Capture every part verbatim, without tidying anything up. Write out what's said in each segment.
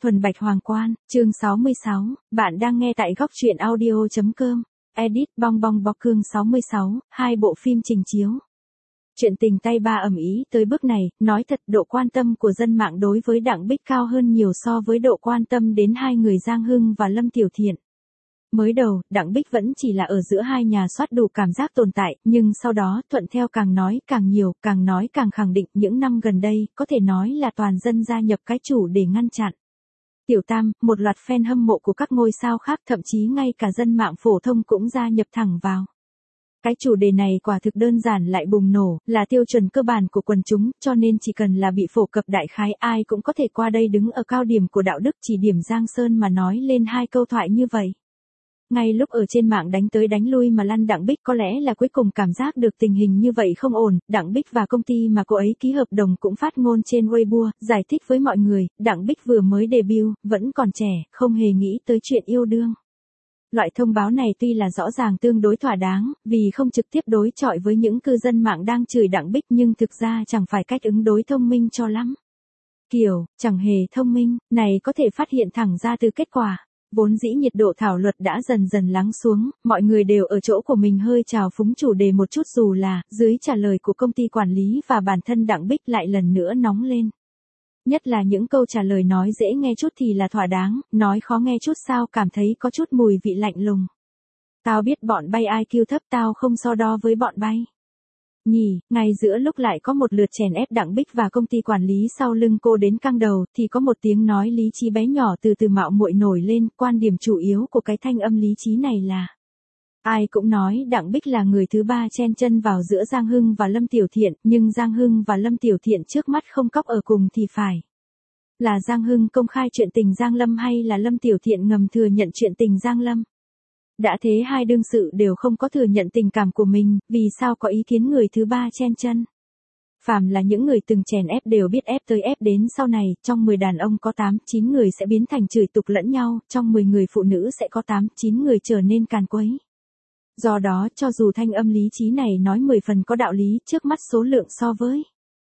Thuần Bạch Hoàng Quan, chương sáu mươi sáu, bạn đang nghe tại góc truyện audio.com, edit bong bong bọc cương sáu mươi sáu, hai bộ phim trình chiếu. Chuyện tình tay ba ầm ĩ tới bước này, nói thật độ quan tâm của dân mạng đối với Đặng Bích cao hơn nhiều so với độ quan tâm đến hai người Giang Hưng và Lâm Tiểu Thiện. Mới đầu, Đặng Bích vẫn chỉ là ở giữa hai nhà soát đủ cảm giác tồn tại, nhưng sau đó, thuận theo càng nói càng nhiều, càng nói càng khẳng định những năm gần đây, có thể nói là toàn dân gia nhập cái chủ để ngăn chặn. Tiểu Tam, một loạt fan hâm mộ của các ngôi sao khác, thậm chí ngay cả dân mạng phổ thông cũng gia nhập thẳng vào. Cái chủ đề này quả thực đơn giản lại bùng nổ, là tiêu chuẩn cơ bản của quần chúng, cho nên chỉ cần là bị phổ cập đại khái ai cũng có thể qua đây đứng ở cao điểm của đạo đức chỉ điểm Giang Sơn mà nói lên hai câu thoại như vậy. Ngay lúc ở trên mạng đánh tới đánh lui mà lăn Đặng Bích có lẽ là cuối cùng cảm giác được tình hình như vậy không ổn, Đặng Bích và công ty mà cô ấy ký hợp đồng cũng phát ngôn trên Weibo, giải thích với mọi người, Đặng Bích vừa mới debut, vẫn còn trẻ, không hề nghĩ tới chuyện yêu đương. Loại thông báo này tuy là rõ ràng tương đối thỏa đáng, vì không trực tiếp đối chọi với những cư dân mạng đang chửi Đặng Bích nhưng thực ra chẳng phải cách ứng đối thông minh cho lắm. Kiểu, chẳng hề thông minh, này có thể phát hiện thẳng ra từ kết quả. Vốn dĩ nhiệt độ thảo luận đã dần dần lắng xuống, mọi người đều ở chỗ của mình hơi trào phúng chủ đề một chút dù là, dưới trả lời của công ty quản lý và bản thân Đặng Bích lại lần nữa nóng lên. Nhất là những câu trả lời nói dễ nghe chút thì là thỏa đáng, nói khó nghe chút sao cảm thấy có chút mùi vị lạnh lùng. Tao biết bọn bay i kiu thấp tao không so đo với bọn bay. Nhỉ, ngay giữa lúc lại có một lượt chèn ép Đặng Bích và công ty quản lý sau lưng cô đến căng đầu, thì có một tiếng nói lý trí bé nhỏ từ từ mạo muội nổi lên, quan điểm chủ yếu của cái thanh âm lý trí này là. Ai cũng nói Đặng Bích là người thứ ba chen chân vào giữa Giang Hưng và Lâm Tiểu Thiện, nhưng Giang Hưng và Lâm Tiểu Thiện trước mắt không cóc ở cùng thì phải. Là Giang Hưng công khai chuyện tình Giang Lâm hay là Lâm Tiểu Thiện ngầm thừa nhận chuyện tình Giang Lâm? Đã thế hai đương sự đều không có thừa nhận tình cảm của mình, vì sao có ý kiến người thứ ba chen chân? Phàm là những người từng chèn ép đều biết ép tới ép đến sau này, trong mười đàn ông có tám, chín người sẽ biến thành chửi tục lẫn nhau, trong mười người phụ nữ sẽ có tám, chín người trở nên càn quấy. Do đó, cho dù thanh âm lý trí này nói mười phần có đạo lý, trước mắt số lượng so với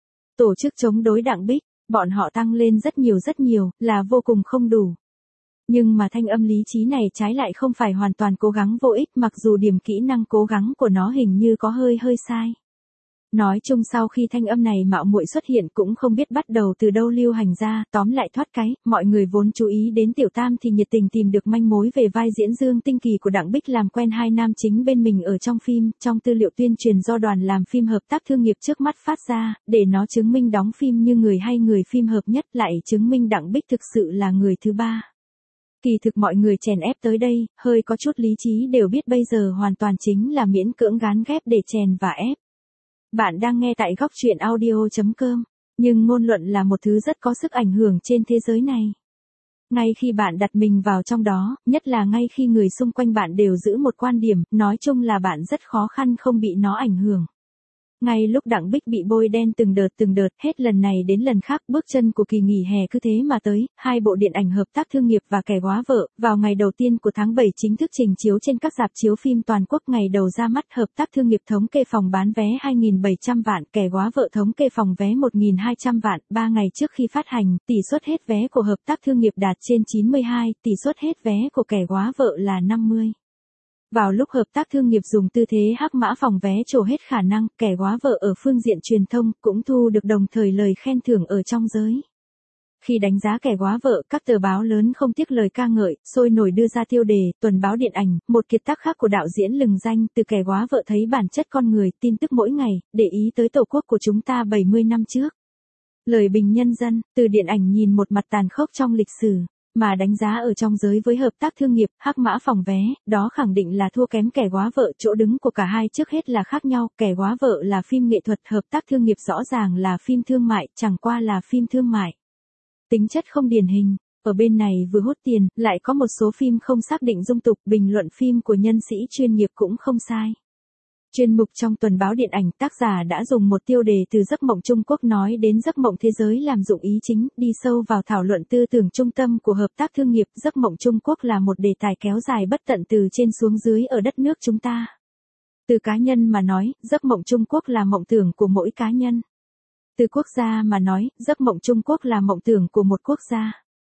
tổ chức chống đối Đặng Bích, bọn họ tăng lên rất nhiều rất nhiều, là vô cùng không đủ. Nhưng mà thanh âm lý trí này trái lại không phải hoàn toàn cố gắng vô ích mặc dù điểm kỹ năng cố gắng của nó hình như có hơi hơi sai. Nói chung sau khi thanh âm này mạo muội xuất hiện cũng không biết bắt đầu từ đâu lưu hành ra, tóm lại thoát cái, mọi người vốn chú ý đến Tiểu Tam thì nhiệt tình tìm được manh mối về vai diễn Dương Tinh Kỳ của Đặng Bích làm quen hai nam chính bên mình ở trong phim, trong tư liệu tuyên truyền do đoàn làm phim hợp tác thương nghiệp trước mắt phát ra, để nó chứng minh đóng phim như người hay người phim hợp nhất lại chứng minh Đặng Bích thực sự là người thứ ba. Kỳ thực mọi người chèn ép tới đây, hơi có chút lý trí đều biết bây giờ hoàn toàn chính là miễn cưỡng gán ghép để chèn và ép. Bạn đang nghe tại góc truyện audio.com, nhưng ngôn luận là một thứ rất có sức ảnh hưởng trên thế giới này. Ngay khi bạn đặt mình vào trong đó, nhất là ngay khi người xung quanh bạn đều giữ một quan điểm, nói chung là bạn rất khó khăn không bị nó ảnh hưởng. Ngay lúc Đặng Bích bị bôi đen từng đợt từng đợt, hết lần này đến lần khác bước chân của kỳ nghỉ hè cứ thế mà tới, hai bộ điện ảnh hợp tác thương nghiệp và Kẻ Góa Vợ, vào ngày đầu tiên của tháng bảy chính thức trình chiếu trên các rạp chiếu phim toàn quốc ngày đầu ra mắt hợp tác thương nghiệp thống kê phòng bán vé hai nghìn bảy trăm vạn, Kẻ Góa Vợ thống kê phòng vé một nghìn hai trăm vạn, ba ngày trước khi phát hành, tỷ suất hết vé của hợp tác thương nghiệp đạt trên chín mươi hai, tỷ suất hết vé của Kẻ Góa Vợ là năm mươi. Vào lúc hợp tác thương nghiệp dùng tư thế hắc mã phòng vé trổ hết khả năng, Kẻ Góa Vợ ở phương diện truyền thông cũng thu được đồng thời lời khen thưởng ở trong giới. Khi đánh giá Kẻ Góa Vợ, các tờ báo lớn không tiếc lời ca ngợi, sôi nổi đưa ra tiêu đề, tuần báo điện ảnh, một kiệt tác khác của đạo diễn lừng danh, từ Kẻ Góa Vợ thấy bản chất con người, tin tức mỗi ngày, để ý tới tổ quốc của chúng ta bảy mươi năm trước. Lời bình nhân dân, từ điện ảnh nhìn một mặt tàn khốc trong lịch sử. Mà đánh giá ở trong giới với hợp tác thương nghiệp, hắc mã phòng vé, đó khẳng định là thua kém Kẻ Góa Vợ, chỗ đứng của cả hai trước hết là khác nhau, Kẻ Góa Vợ là phim nghệ thuật, hợp tác thương nghiệp rõ ràng là phim thương mại, chẳng qua là phim thương mại. Tính chất không điển hình, ở bên này vừa hút tiền, lại có một số phim không xác định dung tục, bình luận phim của nhân sĩ chuyên nghiệp cũng không sai. Chuyên mục trong tuần báo điện ảnh, tác giả đã dùng một tiêu đề từ giấc mộng Trung Quốc nói đến giấc mộng thế giới làm dụng ý chính, đi sâu vào thảo luận tư tưởng trung tâm của hợp tác thương nghiệp. Giấc mộng Trung Quốc là một đề tài kéo dài bất tận từ trên xuống dưới ở đất nước chúng ta. Từ cá nhân mà nói, giấc mộng Trung Quốc là mộng tưởng của mỗi cá nhân. Từ quốc gia mà nói, giấc mộng Trung Quốc là mộng tưởng của một quốc gia.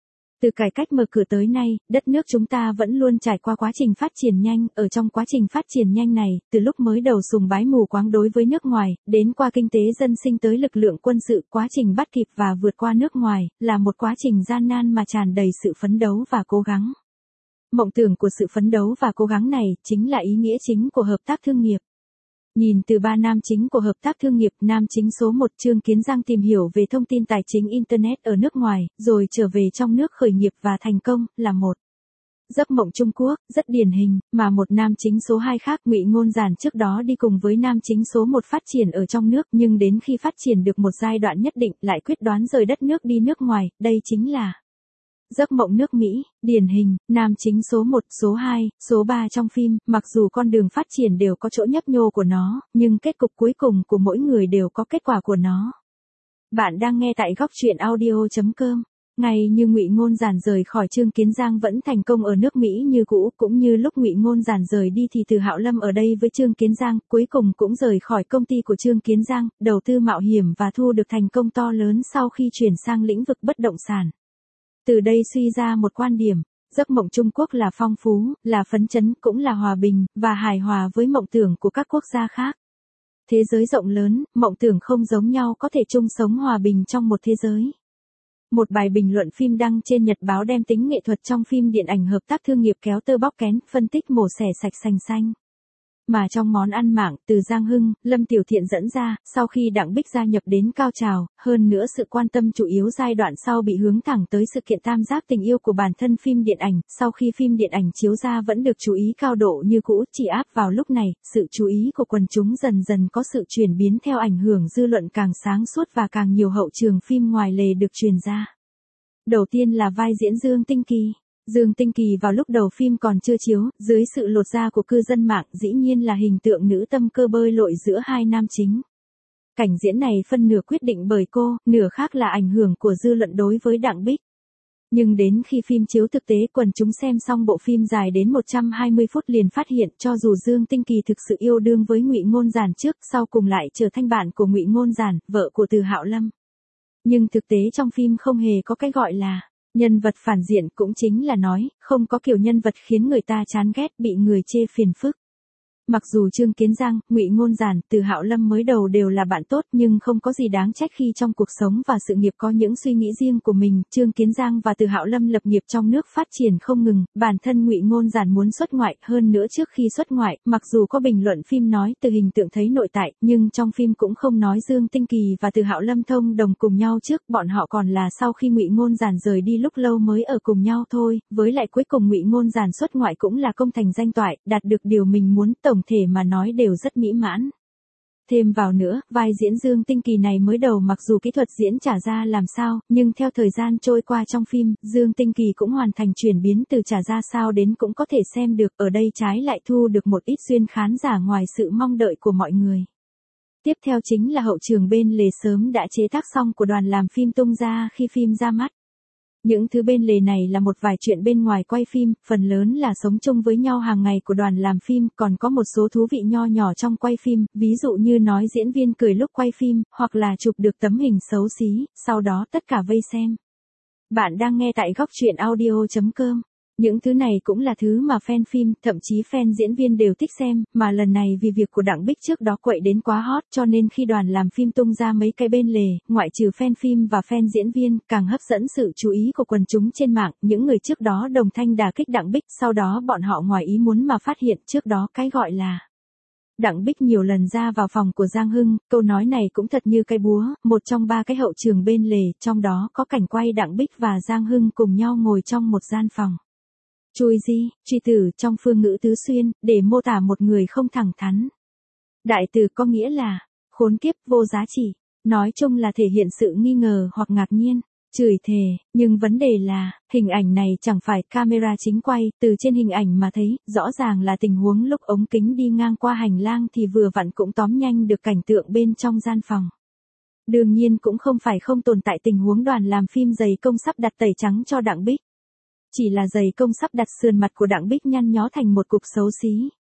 Từ cải cách mở cửa tới nay, đất nước chúng ta vẫn luôn trải qua quá trình phát triển nhanh, ở trong quá trình phát triển nhanh này, từ lúc mới đầu sùng bái mù quáng đối với nước ngoài, đến qua kinh tế dân sinh tới lực lượng quân sự, quá trình bắt kịp và vượt qua nước ngoài, là một quá trình gian nan mà tràn đầy sự phấn đấu và cố gắng. Mộng tưởng của sự phấn đấu và cố gắng này, chính là ý nghĩa chính của hợp tác thương nghiệp. Nhìn từ ba nam chính của hợp tác thương nghiệp, nam chính số một Trương Kiến Giang tìm hiểu về thông tin tài chính Internet ở nước ngoài, rồi trở về trong nước khởi nghiệp và thành công, là một giấc mộng Trung Quốc, rất điển hình, mà một nam chính số hai khác Ngụy Ngôn Giản trước đó đi cùng với nam chính số một phát triển ở trong nước, nhưng đến khi phát triển được một giai đoạn nhất định lại quyết đoán rời đất nước đi nước ngoài, đây chính là giấc mộng nước Mỹ, điển hình, nam chính số một, số hai, số ba trong phim, mặc dù con đường phát triển đều có chỗ nhấp nhô của nó, nhưng kết cục cuối cùng của mỗi người đều có kết quả của nó. Bạn đang nghe tại góc truyện audio chấm com. Ngay như Ngụy Ngôn Giản rời khỏi Trương Kiến Giang vẫn thành công ở nước Mỹ như cũ, cũng như lúc Ngụy Ngôn Giản rời đi thì Từ Hạo Lâm ở đây với Trương Kiến Giang, cuối cùng cũng rời khỏi công ty của Trương Kiến Giang, đầu tư mạo hiểm và thu được thành công to lớn sau khi chuyển sang lĩnh vực bất động sản. Từ đây suy ra một quan điểm, giấc mộng Trung Quốc là phong phú, là phấn chấn, cũng là hòa bình, và hài hòa với mộng tưởng của các quốc gia khác. Thế giới rộng lớn, mộng tưởng không giống nhau có thể chung sống hòa bình trong một thế giới. Một bài bình luận phim đăng trên Nhật báo đem tính nghệ thuật trong phim điện ảnh hợp tác thương nghiệp kéo tơ bóc kén, phân tích mổ xẻ sạch sành xanh. Mà trong món ăn mảng, từ Giang Hưng, Lâm Tiểu Thiện dẫn ra, sau khi Đặng Bích gia nhập đến cao trào, hơn nữa sự quan tâm chủ yếu giai đoạn sau bị hướng thẳng tới sự kiện tam giác tình yêu của bản thân phim điện ảnh, sau khi phim điện ảnh chiếu ra vẫn được chú ý cao độ như cũ, chỉ áp vào lúc này, sự chú ý của quần chúng dần dần có sự chuyển biến theo ảnh hưởng dư luận càng sáng suốt và càng nhiều hậu trường phim ngoài lề được truyền ra. Đầu tiên là vai diễn Dương Tinh Kỳ. Dương Tinh Kỳ vào lúc đầu phim còn chưa chiếu, dưới sự lột da của cư dân mạng dĩ nhiên là hình tượng nữ tâm cơ bơi lội giữa hai nam chính. Cảnh diễn này phân nửa quyết định bởi cô, nửa khác là ảnh hưởng của dư luận đối với Đặng Bích. Nhưng đến khi phim chiếu thực tế quần chúng xem xong bộ phim dài đến một trăm hai mươi phút liền phát hiện cho dù Dương Tinh Kỳ thực sự yêu đương với Ngụy Ngôn Giản trước, sau cùng lại trở thành bạn của Ngụy Ngôn Giản, vợ của Từ Hạo Lâm. Nhưng thực tế trong phim không hề có cái gọi là nhân vật phản diện, cũng chính là nói, không có kiểu nhân vật khiến người ta chán ghét, bị người chê phiền phức. Mặc dù Trương Kiến Giang, Ngụy Ngôn Giản, Từ Hạo Lâm mới đầu đều là bạn tốt nhưng không có gì đáng trách khi trong cuộc sống và sự nghiệp có những suy nghĩ riêng của mình. Trương Kiến Giang và Từ Hạo Lâm lập nghiệp trong nước phát triển không ngừng, bản thân Ngụy Ngôn Giản muốn xuất ngoại, hơn nữa trước khi xuất ngoại, mặc dù có bình luận phim nói từ hình tượng thấy nội tại, nhưng trong phim cũng không nói Dương Tinh Kỳ và Từ Hạo Lâm thông đồng cùng nhau trước, bọn họ còn là sau khi Ngụy Ngôn Giản rời đi lúc lâu mới ở cùng nhau thôi, với lại cuối cùng Ngụy Ngôn Giản xuất ngoại cũng là công thành danh toại, đạt được điều mình muốn, tổng thể mà nói đều rất mỹ mãn. Thêm vào nữa, vai diễn Dương Tinh Kỳ này mới đầu mặc dù kỹ thuật diễn trả ra làm sao, nhưng theo thời gian trôi qua trong phim, Dương Tinh Kỳ cũng hoàn thành chuyển biến từ trả ra sao đến cũng có thể xem được, ở đây trái lại thu được một ít duyên khán giả ngoài sự mong đợi của mọi người. Tiếp theo chính là hậu trường bên lề sớm đã chế tác xong của đoàn làm phim tung ra khi phim ra mắt. Những thứ bên lề này là một vài chuyện bên ngoài quay phim, phần lớn là sống chung với nhau hàng ngày của đoàn làm phim, còn có một số thú vị nho nhỏ trong quay phim, ví dụ như nói diễn viên cười lúc quay phim, hoặc là chụp được tấm hình xấu xí, sau đó tất cả vây xem. Bạn đang nghe tại góc truyện audio chấm com. Những thứ này cũng là thứ mà fan phim, thậm chí fan diễn viên đều thích xem, mà lần này vì việc của Đặng Bích trước đó quậy đến quá hot cho nên khi đoàn làm phim tung ra mấy cái bên lề, ngoại trừ fan phim và fan diễn viên, càng hấp dẫn sự chú ý của quần chúng trên mạng, những người trước đó đồng thanh đả kích Đặng Bích, sau đó bọn họ ngoài ý muốn mà phát hiện trước đó cái gọi là Đặng Bích nhiều lần ra vào phòng của Giang Hưng, câu nói này cũng thật như cái búa, một trong ba cái hậu trường bên lề, trong đó có cảnh quay Đặng Bích và Giang Hưng cùng nhau ngồi trong một gian phòng. Chui di, truy tử trong phương ngữ tứ xuyên, để mô tả một người không thẳng thắn. Đại từ có nghĩa là, khốn kiếp, vô giá trị. Nói chung là thể hiện sự nghi ngờ hoặc ngạc nhiên, chửi thề, nhưng vấn đề là, hình ảnh này chẳng phải camera chính quay, từ trên hình ảnh mà thấy, rõ ràng là tình huống lúc ống kính đi ngang qua hành lang thì vừa vặn cũng tóm nhanh được cảnh tượng bên trong gian phòng. Đương nhiên cũng không phải không tồn tại tình huống đoàn làm phim dày công sắp đặt tẩy trắng cho Đặng Bích. Chỉ là giày công sắp đặt sườn mặt của Đặng Bích nhăn nhó thành một cục xấu xí.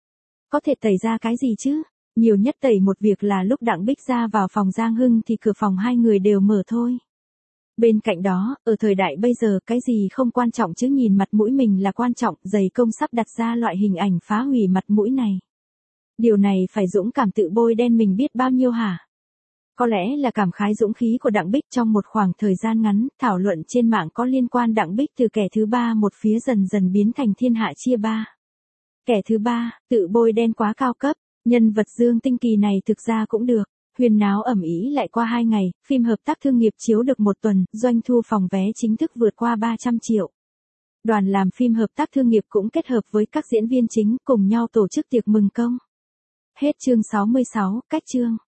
Có thể tẩy ra cái gì chứ? Nhiều nhất tẩy một việc là lúc Đặng Bích ra vào phòng Giang Hưng thì cửa phòng hai người đều mở thôi. Bên cạnh đó, ở thời đại bây giờ cái gì không quan trọng chứ nhìn mặt mũi mình là quan trọng, dày công sắp đặt ra loại hình ảnh phá hủy mặt mũi này. Điều này phải dũng cảm tự bôi đen mình biết bao nhiêu hả? Có lẽ là cảm khái dũng khí của Đặng Bích trong một khoảng thời gian ngắn, thảo luận trên mạng có liên quan Đặng Bích từ kẻ thứ ba một phía dần dần biến thành thiên hạ chia ba. Kẻ thứ ba, tự bôi đen quá cao cấp, nhân vật Dương Tinh kỳ này thực ra cũng được. Huyên náo ầm ĩ lại qua hai ngày, phim hợp tác thương nghiệp chiếu được một tuần, doanh thu phòng vé chính thức vượt qua ba trăm triệu. Đoàn làm phim hợp tác thương nghiệp cũng kết hợp với các diễn viên chính cùng nhau tổ chức tiệc mừng công. Hết chương sáu mươi sáu, cách chương.